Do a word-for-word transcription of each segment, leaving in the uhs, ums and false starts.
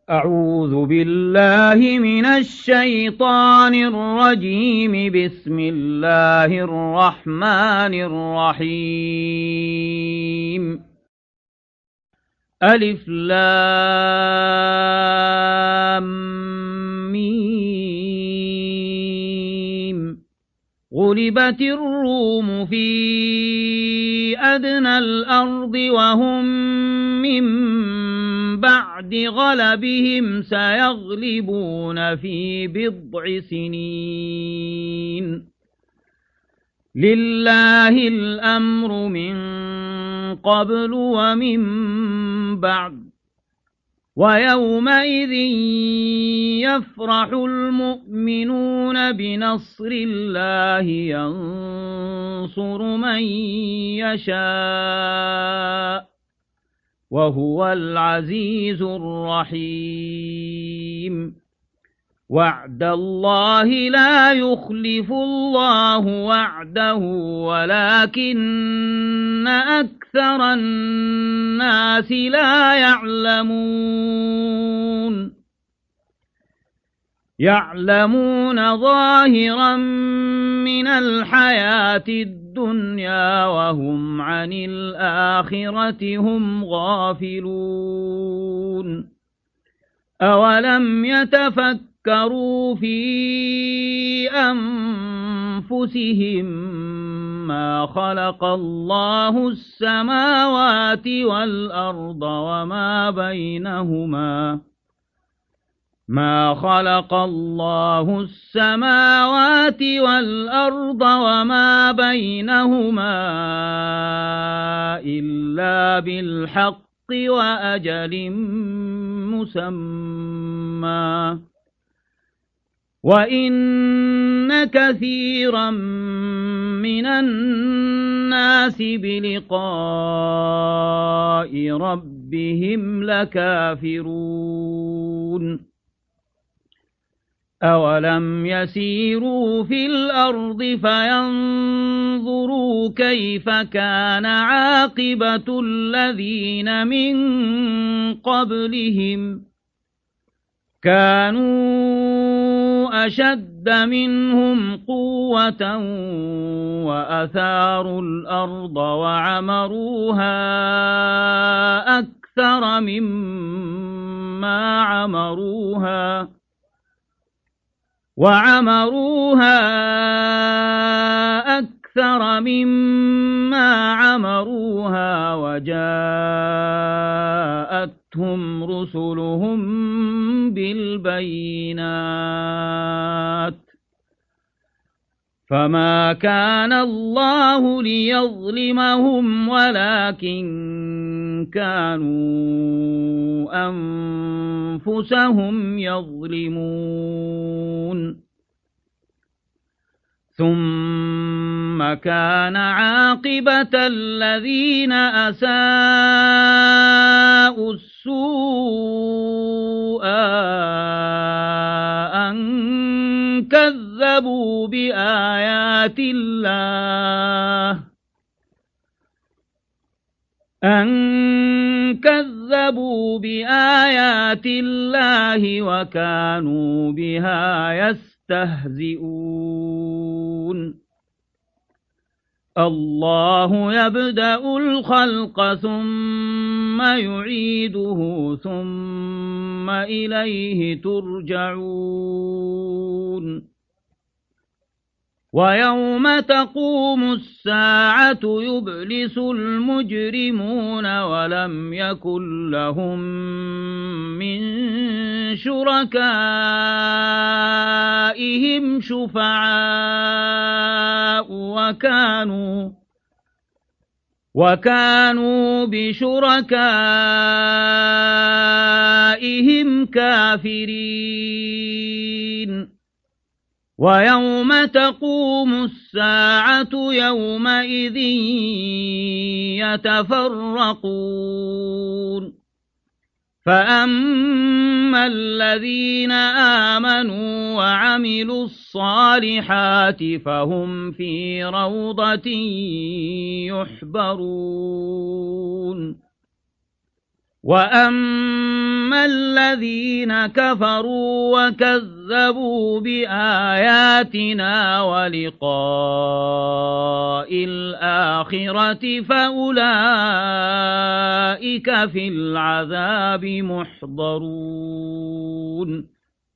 أعوذ بالله من الشيطان الرجيم. بسم الله الرحمن الرحيم. ألف لام ميم. غلبت الروم في أدنى الأرض وهم من بعد غلبهم سيغلبون في بضع سنين. لله الأمر من قبل ومن بعد، ويومئذ يفرح المؤمنون بنصر الله ينصر من يشاء وهو العزيز الرحيم. وعد الله لا يخلف الله وعده ولكن أكثر الناس لا يعلمون. يعلمون ظاهرا من الحياة الدنيا وهم عن الآخرة هم غافلون. أولم يتفكروا في أنفسهم ما خلق الله السماوات والأرض وما بينهما ما خلق الله السماوات والأرض وما بينهما إلا بالحق وأجل مسمى، وإن كثيرا من الناس بلقاء ربهم لكافرون. أولم يسيروا في الأرض فينظروا كيف كان عاقبة الذين من قبلهم كانوا أشد منهم قوة وأثاروا الأرض وعمروها أكثر مما عمروها وعمروها أكثر مما عمروها وجاءتهم رسلهم بالبينات فما كان الله ليظلمهم ولكن كانوا أنفسهم يظلمون. ثم كان عاقبة الذين أساءوا السوء أن كذبوا بآيات الله أن كذبوا بآيات الله وكانوا بها يستهزئون. الله يبدأ الخلق ثم يعيده ثم إليه ترجعون. ويوم تقوم الساعة يبلس المجرمون ولم يكن لهم من شركائهم شفعاء وكانوا وكانوا بشركائهم كافرين. ويوم تقوم الساعة يومئذ يتفرقون. فأما الذين آمنوا وعملوا الصالحات فهم في روضة يحبرون. وأما فأما الذين كفروا وكذبوا بآياتنا ولقاء الآخرة فأولئك في العذاب محضرون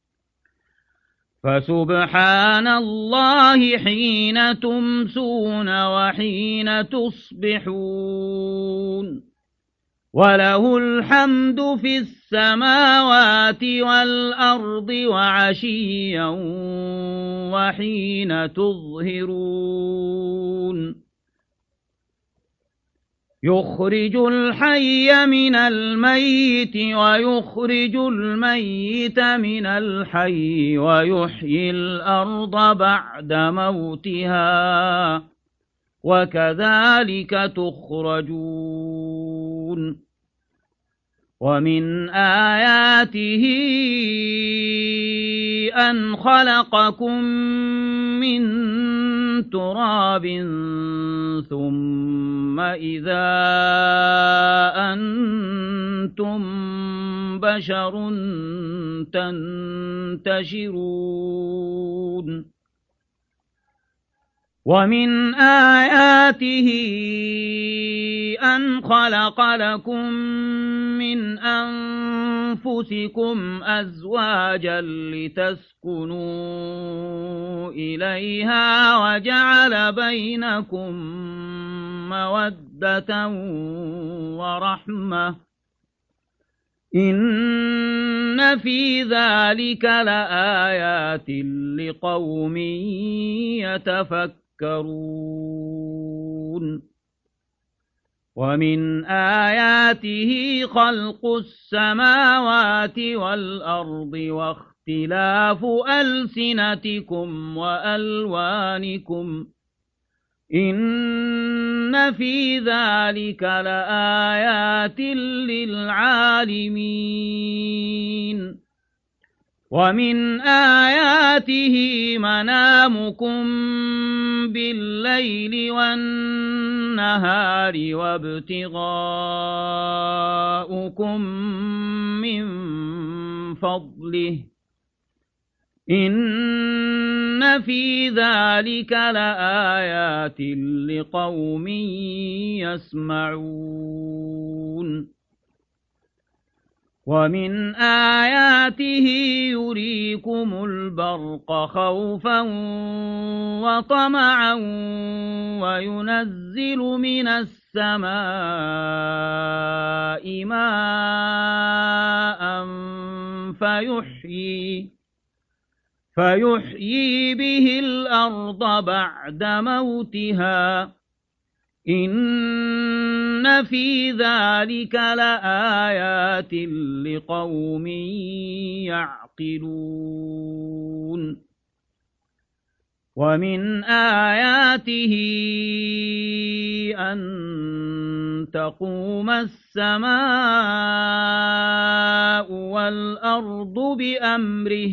فسبحان الله حين تمسون وحين تصبحون وله الحمد في السماوات والأرض وعشيا وحين تظهرون يخرج الحي من الميت ويخرج الميت من الحي ويحيي الأرض بعد موتها وكذلك تخرجون ومن آياته أن خلقكم من تراب ثم إذا أنتم بشر تنتشرون ومن آياته أن خلق لكم من أنفسكم أزواجا لتسكنوا إليها وجعل بينكم مودة ورحمة إن في ذلك لآيات لقوم يتفكرون ومن آياته خلق السماوات والأرض واختلاف ألسنتكم وألوانكم إن في ذلك لآيات للعالمين ومن آياته منامكم بالليل والنهار وابتغاؤكم من فضله إن في ذلك لآيات لقوم يسمعون ومن آياته يريكم البرق خوفا وطمعا وينزل من السماء ماء فيحيي فيحيي به الأرض بعد موتها إن في ذلك لآيات لقوم يعقلون ومن آياته أن تقوم السماء والأرض بأمره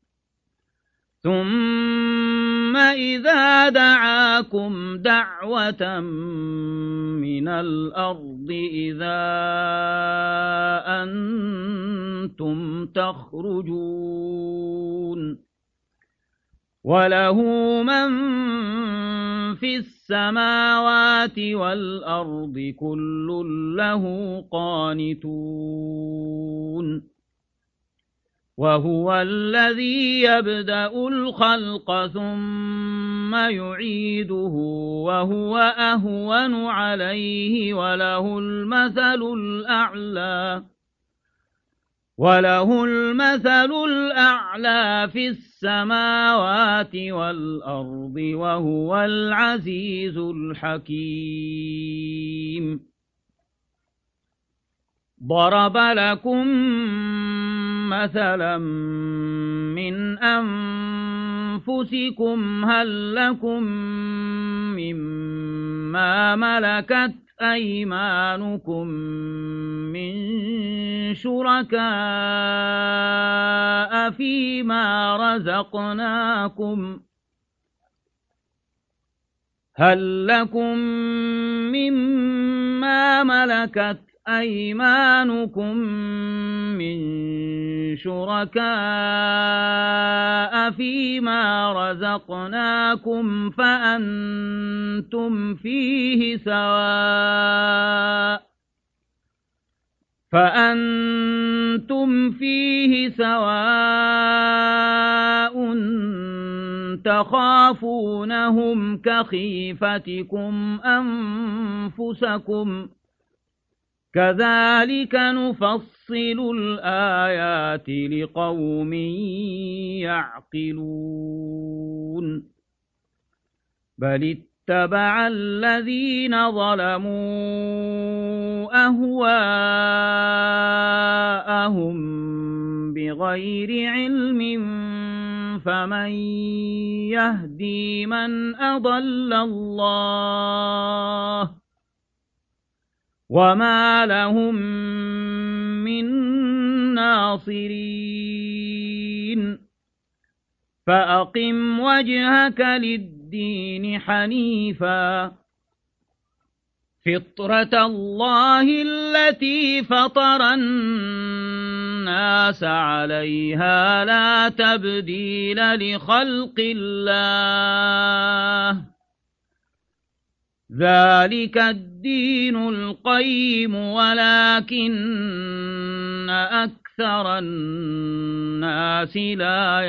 ثم إذا دعاكم دعوة من الأرض إذا أنتم تخرجون وله من في السماوات والأرض كل له قانتون وهو الذي يبدأ الخلق ثم يعيده وهو أهون عليه وله المثل الأعلى وله المثل الأعلى في السماوات والأرض وهو العزيز الحكيم ضرب لكم مثلا من أنفسكم هل لكم مما ملكت أيمانكم من شركاء فيما رزقناكم هل لكم مما ملكت أيمانكم من شركاء فيما رزقناكم فأنتم فيه سواء فأنتم فيه سواء تخافونهم كخيفتكم أنفسكم كذلك نفصل الآيات لقوم يعقلون بل اتبع الذين ظلموا أهواءهم بغير علم فمن يهدي من أضل الله وما لهم من ناصرين فأقم وجهك للدين حنيفا فطرة الله التي فطر الناس عليها لا تبديل لخلق الله ذلك الدين القيم ولكن أكثر الناس لا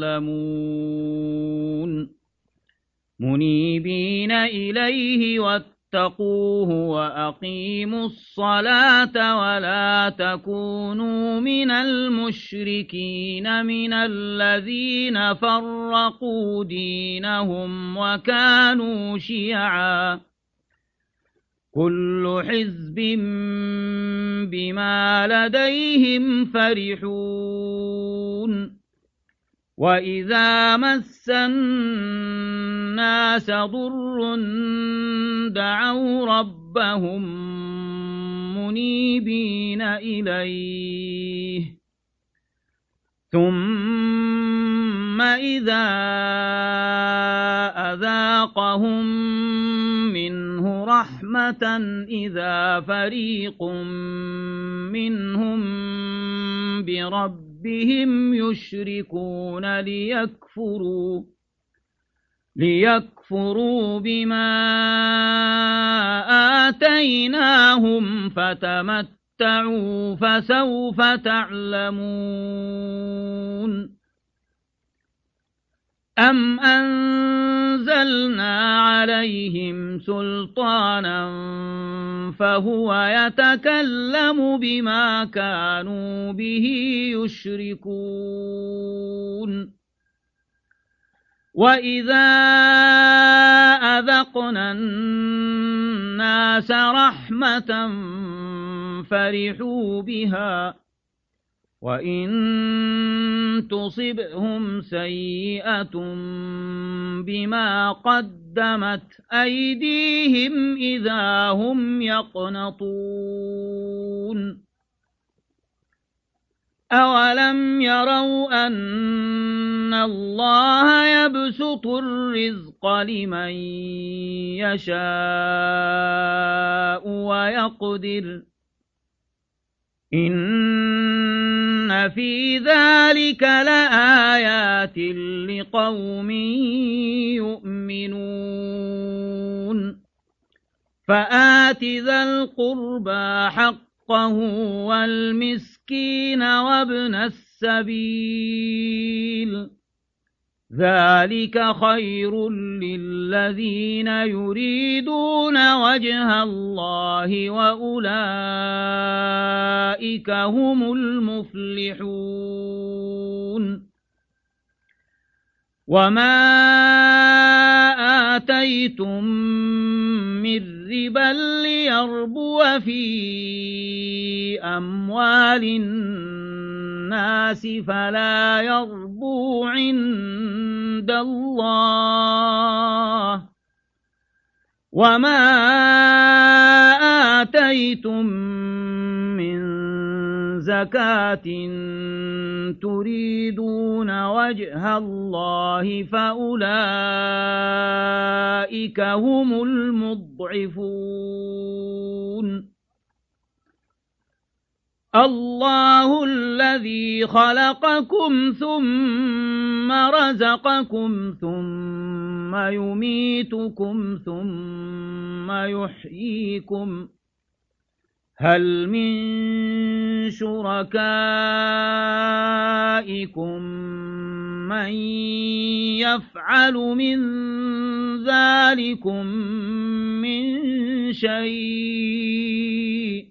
يعلمون منيبين إليه واتقوه وأقيموا الصلاة ولا تكونوا من المشركين من الذين فرقوا دينهم وكانوا شيعا كل حزب بما لديهم فرحون وإذا مس الناس ضر دعوا ربهم منيبين إليه ثم إذا أذاقهم منه رحمة إذا فريق منهم بربهم يشركون ليكفروا ليكفروا بما آتيناهم فتمتعوا فسوف تعلمون أم أنزلنا عليهم سلطانا فهو يتكلم بما كانوا به يشركون وإذا أذقنا الناس رحمة فرحوا بها وإن تصبهم سيئة بما قدمت أيديهم إذا هم يقنطون أولم يروا أن الله يبسط الرزق لمن يشاء ويقدر إن في ذلك لآيات لقوم يؤمنون فآت ذا القربى حقه والمسكين وابن السبيل ذلك خير للذين يريدون وجه الله وأولئك هم المفلحون وما آتيتم من ربا ليربو في أموال الناس فلا يربو عند الله وما آتيتم من زكاة تريدون وجه الله فأولئك هم المضعفون الله الذي خلقكم ثم رزقكم ثم يميتكم ثم يحييكم هل من شركائكم من يفعل من ذلكم من شيء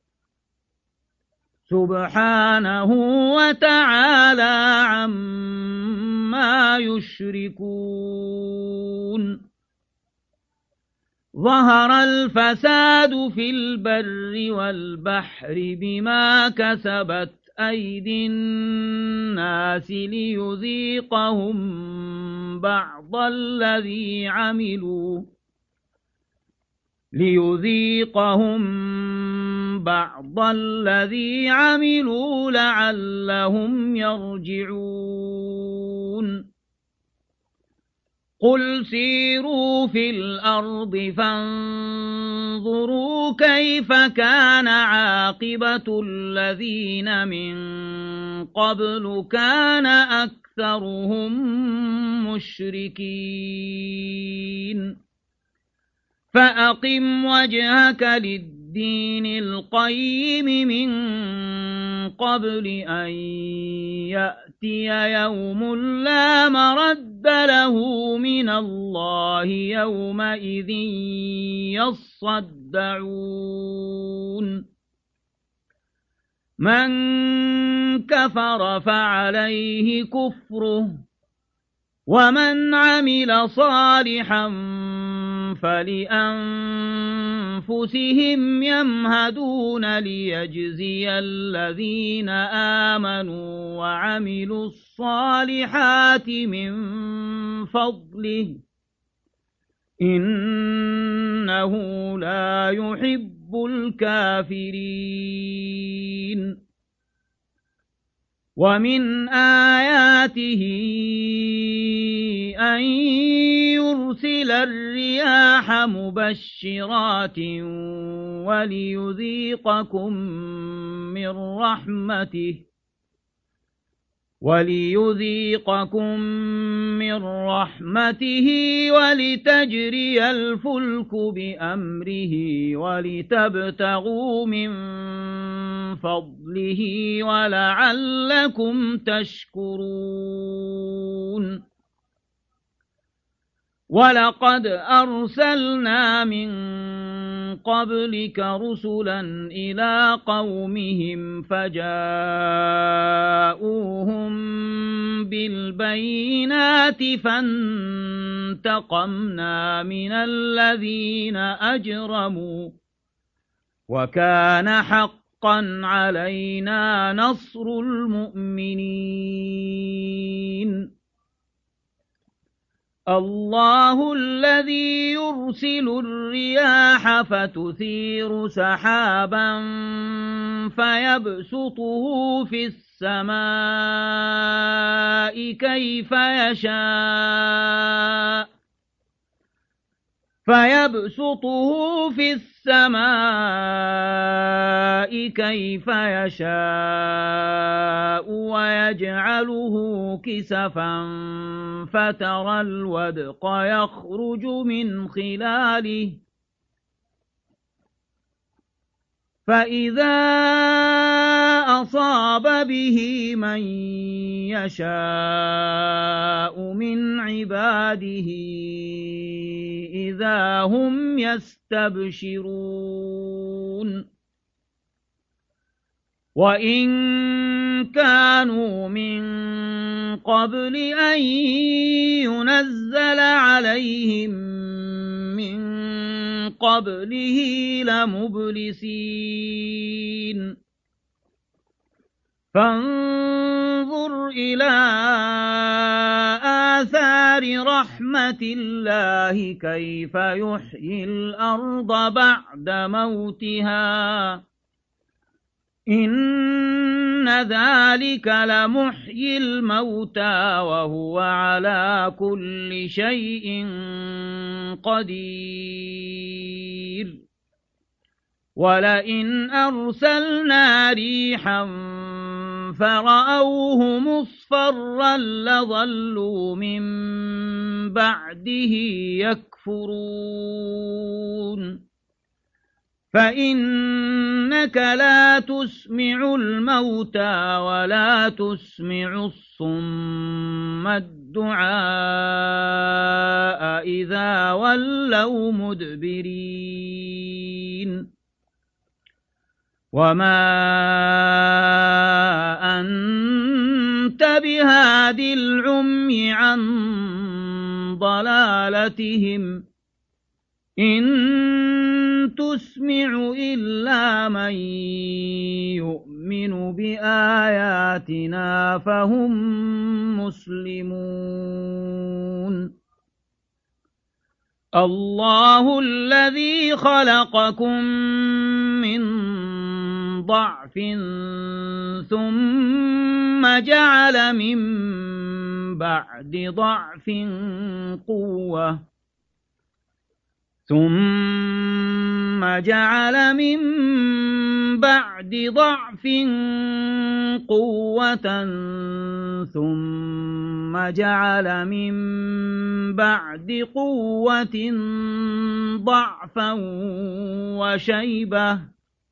سبحانه وتعالى عما يشركون ظهر الفساد في البر والبحر بما كسبت أيدي الناس ليذيقهم بعض الذي عملوا ليذيقهم بعض الذي عملوا لعلهم يرجعون قل سيروا في الأرض فانظروا كيف كان عاقبة الذين من قبل كان أكثرهم مشركين فأقم وجهك للدين القيم من قبل أن يأتي يوم لا مرد له من الله يومئذ يصدعون من كفر فعليه كفره ومن عمل صالحا فلأنفسهم يمهدون ليجزي الذين آمنوا وعملوا الصالحات من فضله إنه لا يحب الكافرين ومن آياته أن يرسل الرياح مبشرات وليذيقكم من رحمته وليذيقكم من رحمته ولتجري الفلك بأمره ولتبتغوا من فضله ولعلكم تشكرون ولقد أرسلنا من قبلك رسلا إلى قومهم فجاءوهم بالبينات فانتقمنا من الذين أجرموا وكان حقا علينا نصر المؤمنين الله الذي يرسل الرياح فتثير سحابا فيبسطه في السماء كيف يشاء فيبسطه في السماء كيف يشاء ويجعله كسفا فترى الودق يخرج من خلاله فإذا أصاب به من يشاء من عباده إذا هم يستبشرون وإن كانوا من قبل أن ينزل عليهم من قبله لمبلسين فانظر إلى آثار رحمة الله كيف يحيي الأرض بعد موتها إن ذلك لمحيي الموتى وهو على كل شيء قدير ولئن أرسلنا ريحا فرأوه مصفرا لظلوا من بعده يكفرون فإنك لا تسمع الموتى ولا تسمع الصم الدعاء إذا ولوا مدبرين وما أنت بهاد العمي عن ضلالتهم إن تسمع إلا من يؤمن بآياتنا فهم مسلمون الله الذي خلقكم من ضعف ثم جعل من بعد ضعف قوة ثم جعل من بعد ضعف قوة ثم جعل من بعد قوة ضعفا وشيبة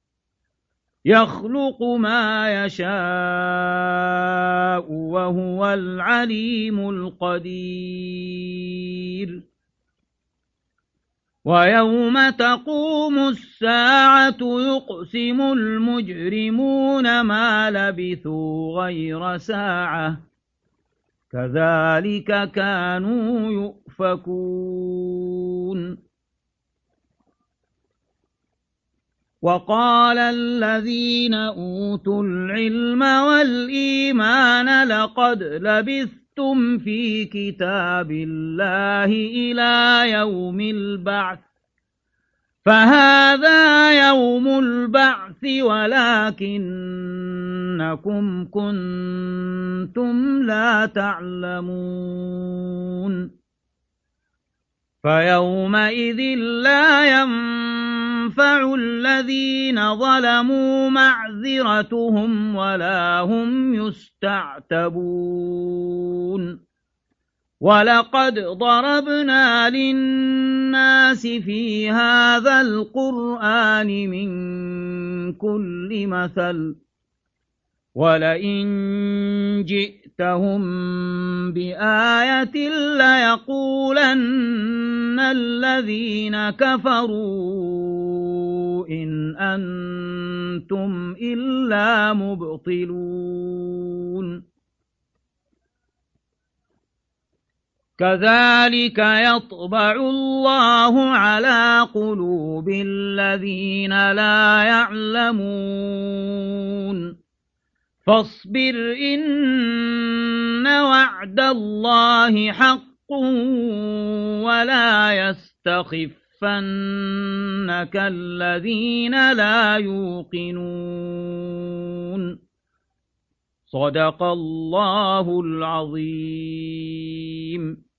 يخلق ما يشاء وهو العليم القدير ويوم تقوم الساعة يقسم المجرمون ما لبثوا غير ساعة كذلك كانوا يؤفكون وقال الذين أوتوا العلم والإيمان لقد لبثتم في كتاب الله إلى يوم البعث فهذا يوم البعث ولكنكم كنتم لا تعلمون فيومئذ لا ينفع الذين ظلموا معذرتهم ولا هم يستعتبون ولقد ضربنا للناس في هذا القرآن من كل مثل ولئن جئتهم بآية ليقولن الذين كفروا إن أنتم إلا مبطلون كذلك يطبع الله على قلوب الذين لا يعلمون فاصبر إن وعد الله حق ولا يستخفنك الذين لا يوقنون صدق الله العظيم.